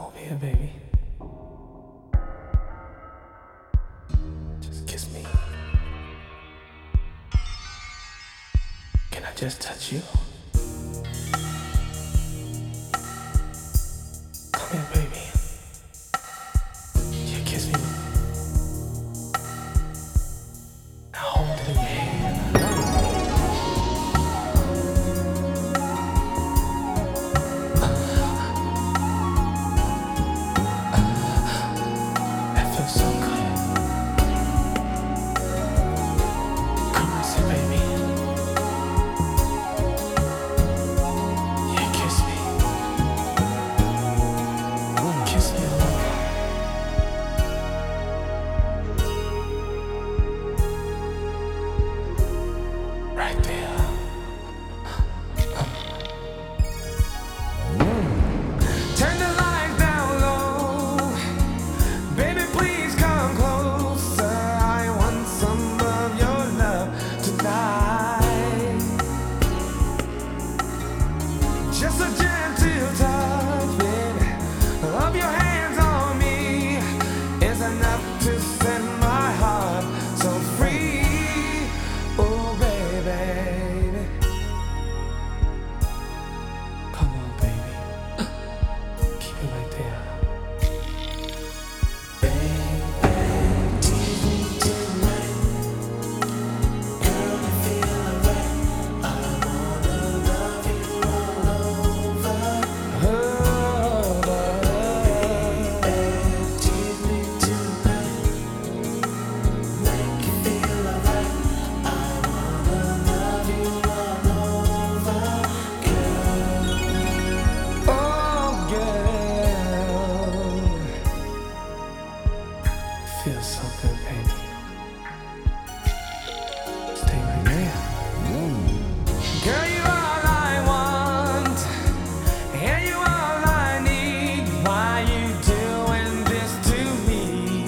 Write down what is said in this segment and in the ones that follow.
over here, baby. Just kiss me. Can I just touch you? Come here, baby. Yeah, kiss me. Now hold it in your hand. That feels so good. Caress it, baby. Yeah, kiss me. Kiss me all over. Right there. Turn the lights down low. Baby, please come closer. I want some of your love tonight. Just a gentle touch, baby, of your hands on me is enough to set my heart so free. Oh, baby. Come on, baby. Keep it right there. Oh, girl. Feels so good, baby. Stay right there. Girl, you all I want, and you all I need. Why you doing this to me?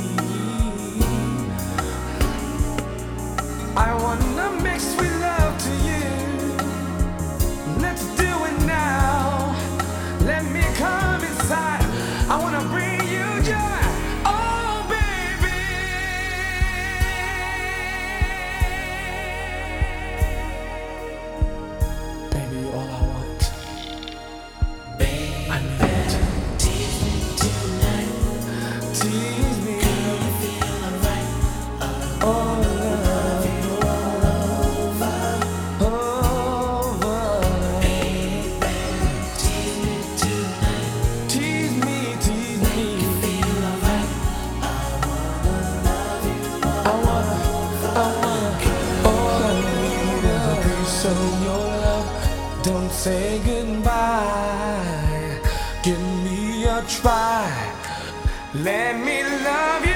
I wanna make sweet love to you. Let's do it now. Let me come inside. I wanna bring you joy. Oh, baby. Baby, you're all I want. I need it. Tease me. Oh, love you all over. Tease me. I wanna. All I need is a piece of your love. Don't say goodbye. Give me a try. Let me love you.